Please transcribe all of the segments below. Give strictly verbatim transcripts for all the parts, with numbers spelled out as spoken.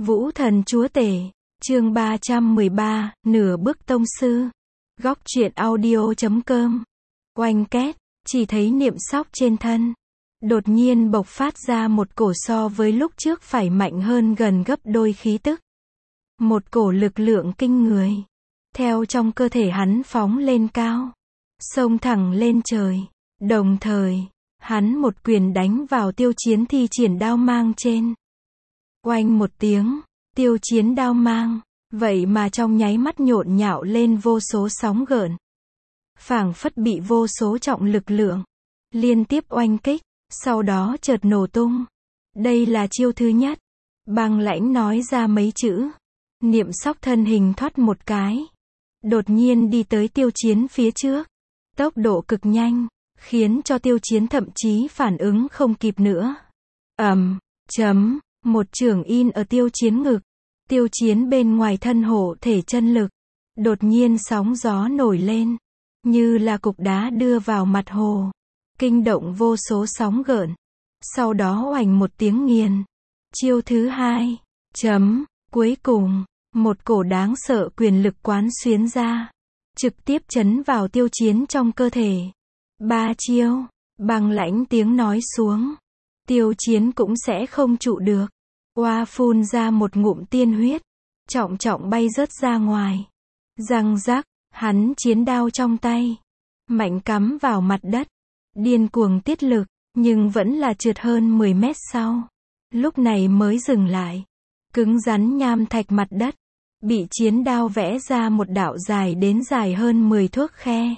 Vũ thần chúa tể, chương ba trăm mười ba, nửa bước tông sư. Góc truyện audio chấm com. Oanh két, chỉ thấy Niệm Sóc trên thân. Đột nhiên bộc phát ra một cổ so với lúc trước phải mạnh hơn gần gấp đôi khí tức. Một cổ lực lượng kinh người. Theo trong cơ thể hắn phóng lên cao. Xông thẳng lên trời. Đồng thời, hắn một quyền đánh vào Tiêu Chiến thi triển đao mang trên. Oanh một tiếng, Tiêu Chiến đao mang, vậy mà trong nháy mắt nhộn nhạo lên vô số sóng gợn. Phảng phất bị vô số trọng lực lượng liên tiếp oanh kích, sau đó chợt nổ tung. Đây là chiêu thứ nhất. Băng Lãnh nói ra mấy chữ. Niệm Sóc thân hình thoát một cái, đột nhiên đi tới Tiêu Chiến phía trước. Tốc độ cực nhanh, khiến cho Tiêu Chiến thậm chí phản ứng không kịp nữa. Ầm, chấm, một chưởng in ở Tiêu Chiến ngực. Tiêu Chiến bên ngoài thân hộ thể chân lực, đột nhiên sóng gió nổi lên, như là cục đá đưa vào mặt hồ, kinh động vô số sóng gợn. Sau đó oành một tiếng nghiền. Chiêu thứ hai, chấm, cuối cùng, một cổ đáng sợ quyền lực quán xuyến ra, trực tiếp chấn vào Tiêu Chiến trong cơ thể. Ba chiêu, Băng Lãnh tiếng nói xuống, Tiêu Chiến cũng sẽ không trụ được. Oa phun ra một ngụm tiên huyết, trọng trọng bay rớt ra ngoài. Răng rắc, hắn chiến đao trong tay, mạnh cắm vào mặt đất, điên cuồng tiết lực, nhưng vẫn là trượt hơn mười mét sau. Lúc này mới dừng lại. Cứng rắn nham thạch mặt đất, bị chiến đao vẽ ra một đạo dài đến dài hơn mười thước khe.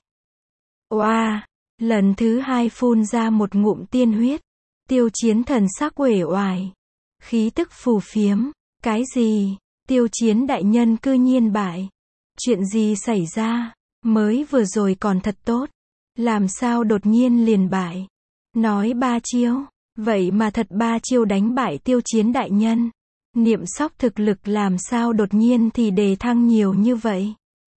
Oa, lần thứ hai phun ra một ngụm tiên huyết. Tiêu Chiến thần sắc uể oải, khí tức phù phiếm. Cái gì? Tiêu Chiến đại nhân cư nhiên bại. Chuyện gì xảy ra? Mới vừa rồi còn thật tốt, làm sao đột nhiên liền bại? Nói ba chiêu, vậy mà thật ba chiêu đánh bại Tiêu Chiến đại nhân. Niệm Sóc thực lực làm sao đột nhiên thì đề thăng nhiều như vậy?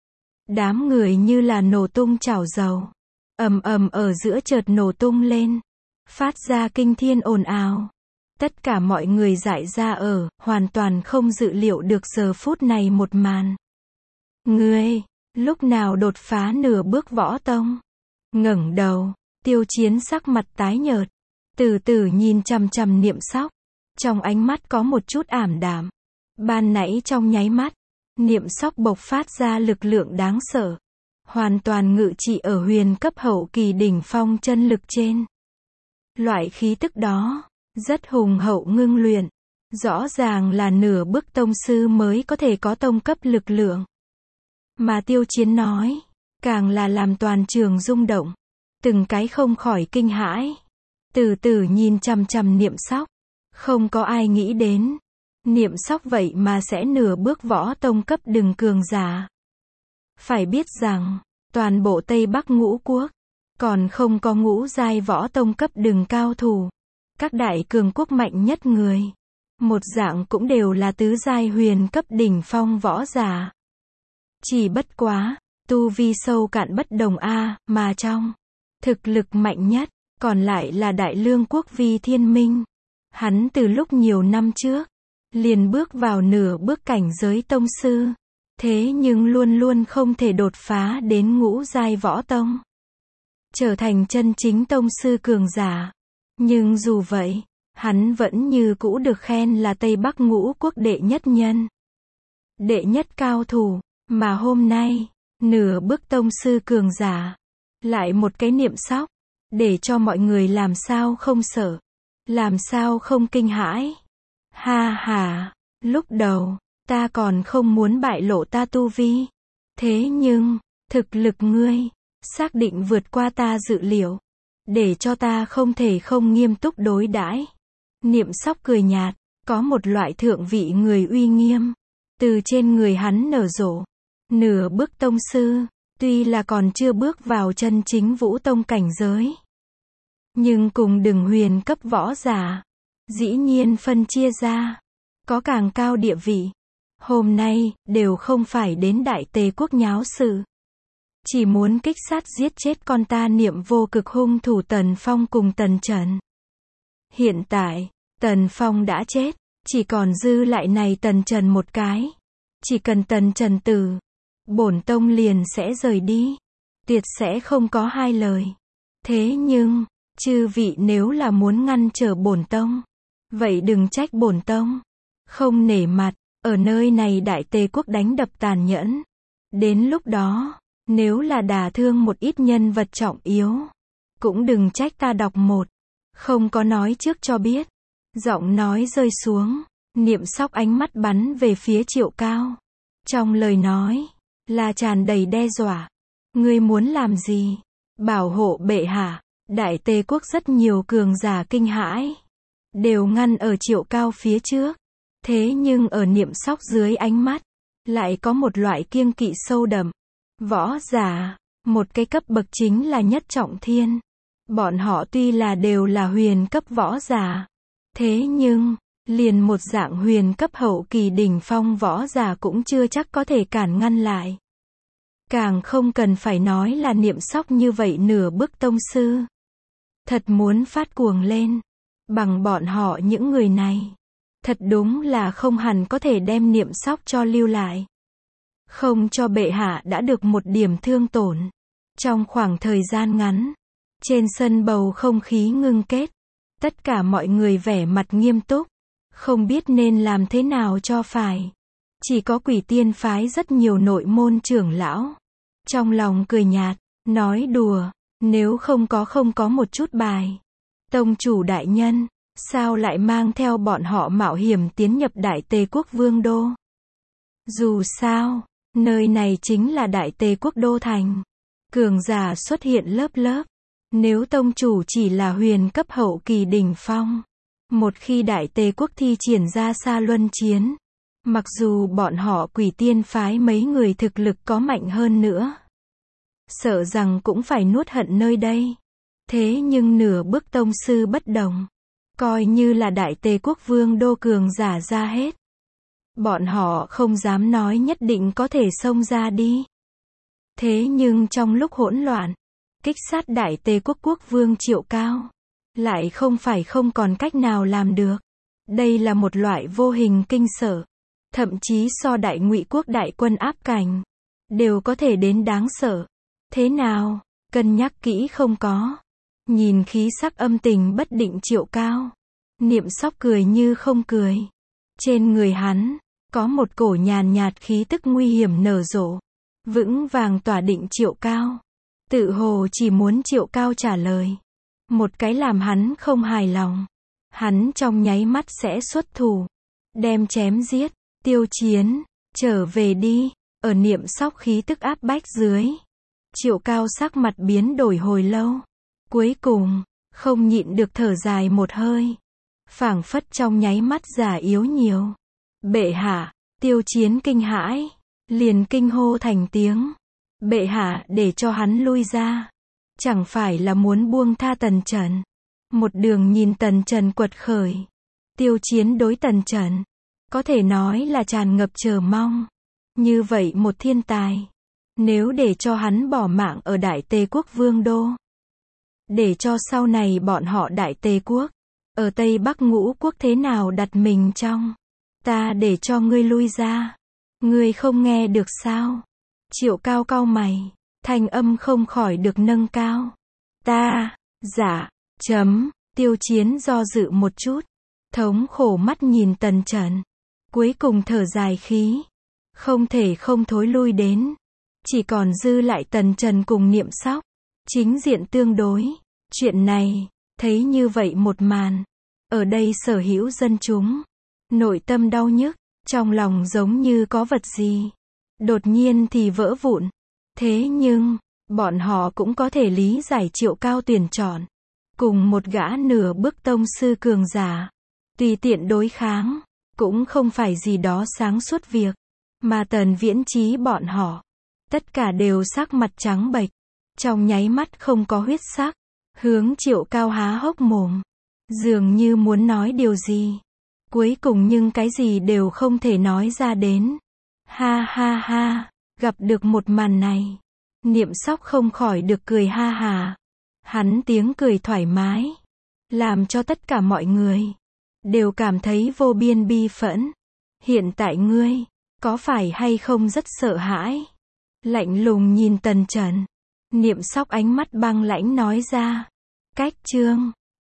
Đám người như là nổ tung chảo dầu, ầm ầm ở giữa chợt nổ tung lên, phát ra kinh thiên ồn ào. Tất cả mọi người dại ra ở, hoàn toàn không dự liệu được giờ phút này một màn. Ngươi, lúc nào đột phá nửa bước võ tông? Ngẩng đầu, Tiêu Chiến sắc mặt tái nhợt, từ từ nhìn chằm chằm Niệm Sóc, trong ánh mắt có một chút ảm đạm. Ban nãy trong nháy mắt, Niệm Sóc bộc phát ra lực lượng đáng sợ, hoàn toàn ngự trị ở huyền cấp hậu kỳ đỉnh phong chân lực trên. Loại khí tức đó rất hùng hậu ngưng luyện, rõ ràng là nửa bước tông sư mới có thể có tông cấp lực lượng. Mà Tiêu Chiến nói, càng là làm toàn trường rung động, từng cái không khỏi kinh hãi, từ từ nhìn chằm chằm Niệm Sóc. Không có ai nghĩ đến, Niệm Sóc vậy mà sẽ nửa bước võ tông cấp đừng cường giả. Phải biết rằng, toàn bộ Tây Bắc ngũ quốc, còn không có ngũ giai võ tông cấp đừng cao thủ. Các đại cường quốc mạnh nhất người, một dạng cũng đều là tứ giai huyền cấp đỉnh phong võ giả. Chỉ bất quá, tu vi sâu cạn bất đồng a, mà trong thực lực mạnh nhất, còn lại là Đại Lương quốc Vi Thiên Minh. Hắn từ lúc nhiều năm trước, liền bước vào nửa bước cảnh giới tông sư, thế nhưng luôn luôn không thể đột phá đến ngũ giai võ tông, trở thành chân chính tông sư cường giả. Nhưng dù vậy, hắn vẫn như cũ được khen là Tây Bắc ngũ quốc đệ nhất nhân, đệ nhất cao thủ. Mà hôm nay, nửa bước tông sư cường giả, lại một cái Niệm Sóc, để cho mọi người làm sao không sợ, làm sao không kinh hãi. Ha ha, lúc đầu, ta còn không muốn bại lộ ta tu vi. Thế nhưng, thực lực ngươi, xác định vượt qua ta dự liệu, để cho ta không thể không nghiêm túc đối đãi. Niệm Sóc cười nhạt, có một loại thượng vị người uy nghiêm, từ trên người hắn nở rộ. Nửa bước tông sư, tuy là còn chưa bước vào chân chính vũ tông cảnh giới, nhưng cùng đừng huyền cấp võ giả, dĩ nhiên phân chia ra, có càng cao địa vị. Hôm nay, đều không phải đến Đại Tề quốc nháo sự, chỉ muốn kích sát giết chết con ta Niệm vô cực hung thủ Tần Phong cùng Tần Trần. Hiện tại, Tần Phong đã chết, Chỉ còn dư lại này Tần Trần một cái. Chỉ cần Tần Trần từ, bổn tông liền sẽ rời đi. Tuyệt sẽ không có hai lời. Thế nhưng, chư vị nếu là muốn ngăn trở bổn tông, vậy đừng trách bổn tông không nể mặt, ở nơi này Đại Tề quốc đánh đập tàn nhẫn. Đến lúc đó, nếu là đả thương một ít nhân vật trọng yếu, cũng đừng trách ta đọc một, không có nói trước cho biết. Giọng nói rơi xuống, Niệm Sóc ánh mắt bắn về phía Triệu Cao. Trong lời nói, là tràn đầy đe dọa. Ngươi muốn làm gì? Bảo hộ bệ hạ. Đại Tề quốc rất nhiều cường giả kinh hãi, đều ngăn ở Triệu Cao phía trước. Thế nhưng ở Niệm Sóc dưới ánh mắt, lại có một loại kiêng kỵ sâu đậm. Võ giả, một cái cấp bậc chính là nhất trọng thiên. Bọn họ tuy là đều là huyền cấp võ giả, thế nhưng, liền một dạng huyền cấp hậu kỳ đỉnh phong võ giả cũng chưa chắc có thể cản ngăn lại. Càng không cần phải nói là Niệm Sóc như vậy nửa bước tông sư. Thật muốn phát cuồng lên, bằng bọn họ những người này, thật đúng là không hẳn có thể đem Niệm Sóc cho lưu lại. Không cho bệ hạ đã được một điểm thương tổn. Trong khoảng thời gian ngắn, trên sân bầu không khí ngưng kết. Tất cả mọi người vẻ mặt nghiêm túc, không biết nên làm thế nào cho phải. Chỉ có Quỷ Tiên phái rất nhiều nội môn trưởng lão. Trong lòng cười nhạt, nói đùa, nếu không có không có một chút bài. Tông chủ đại nhân, sao lại mang theo bọn họ mạo hiểm tiến nhập Đại Tề quốc vương đô? Dù sao, nơi này chính là Đại Tề quốc đô thành. Cường giả xuất hiện lớp lớp. Nếu tông chủ chỉ là huyền cấp hậu kỳ đỉnh phong, một khi Đại Tề quốc thi triển ra Sa Luân chiến, mặc dù bọn họ Quỷ Tiên phái mấy người thực lực có mạnh hơn nữa, sợ rằng cũng phải nuốt hận nơi đây. Thế nhưng nửa bước tông sư bất đồng, coi như là Đại Tề quốc vương đô cường giả ra hết, bọn họ không dám nói nhất định có thể xông ra đi. Thế nhưng trong lúc hỗn loạn, kích sát Đại Tề quốc quốc vương Triệu Cao, lại không phải không còn cách nào làm được. Đây là một loại vô hình kinh sợ, thậm chí so Đại Ngụy quốc đại quân áp cảnh, đều có thể đến đáng sợ. Thế nào, cân nhắc kỹ không có? Nhìn khí sắc âm tình bất định Triệu Cao, Niệm Sóc cười như không cười. Trên người hắn, có một cổ nhàn nhạt khí tức nguy hiểm nở rộ, vững vàng tỏa định Triệu Cao. Tự hồ chỉ muốn Triệu Cao trả lời. Một cái làm hắn không hài lòng. Hắn trong nháy mắt sẽ xuất thủ, đem chém giết. Tiêu Chiến, trở về đi. Ở Niệm Sóc khí tức áp bách dưới, Triệu Cao sắc mặt biến đổi hồi lâu. Cuối cùng, không nhịn được thở dài một hơi. Phảng phất trong nháy mắt già yếu nhiều. Bệ hạ, Tiêu Chiến kinh hãi, liền kinh hô thành tiếng. Bệ hạ để cho hắn lui ra, chẳng phải là muốn buông tha Tần Trần. Một đường nhìn Tần Trần quật khởi. Tiêu Chiến đối Tần Trần, có thể nói là tràn ngập chờ mong. Như vậy một thiên tài, nếu để cho hắn bỏ mạng ở Đại Tề quốc vương đô, để cho sau này bọn họ Đại Tề quốc, ở Tây Bắc Ngũ quốc thế nào đặt mình trong. Ta để cho ngươi lui ra. Ngươi không nghe được sao? Triệu Cao cau mày, thanh âm không khỏi được nâng cao. Ta, dạ, chấm, Tiêu Chiến do dự một chút, thống khổ mắt nhìn Tần Trần, cuối cùng thở dài khí, không thể không thối lui đến, chỉ còn dư lại Tần Trần cùng Niệm Sóc, chính diện tương đối. Chuyện này, thấy như vậy một màn, ở đây sở hữu dân chúng, nội tâm đau nhức, trong lòng giống như có vật gì đột nhiên thì vỡ vụn. Thế nhưng, bọn họ cũng có thể lý giải Triệu Cao tuyển chọn, cùng một gã nửa bước tông sư cường giả, tùy tiện đối kháng, cũng không phải gì đó sáng suốt việc, mà Tần Viễn Chí bọn họ, tất cả đều sắc mặt trắng bệch, trong nháy mắt không có huyết sắc, hướng Triệu Cao há hốc mồm, dường như muốn nói điều gì, cuối cùng nhưng cái gì đều không thể nói ra đến. Ha ha ha, gặp được một màn này, Niệm Sóc không khỏi được cười ha hà. Hắn tiếng cười thoải mái, làm cho tất cả mọi người đều cảm thấy vô biên bi phẫn. Hiện tại ngươi, có phải hay không rất sợ hãi? Lạnh lùng nhìn Tần Trần. Niệm Sóc ánh mắt băng lãnh nói ra. Cách chương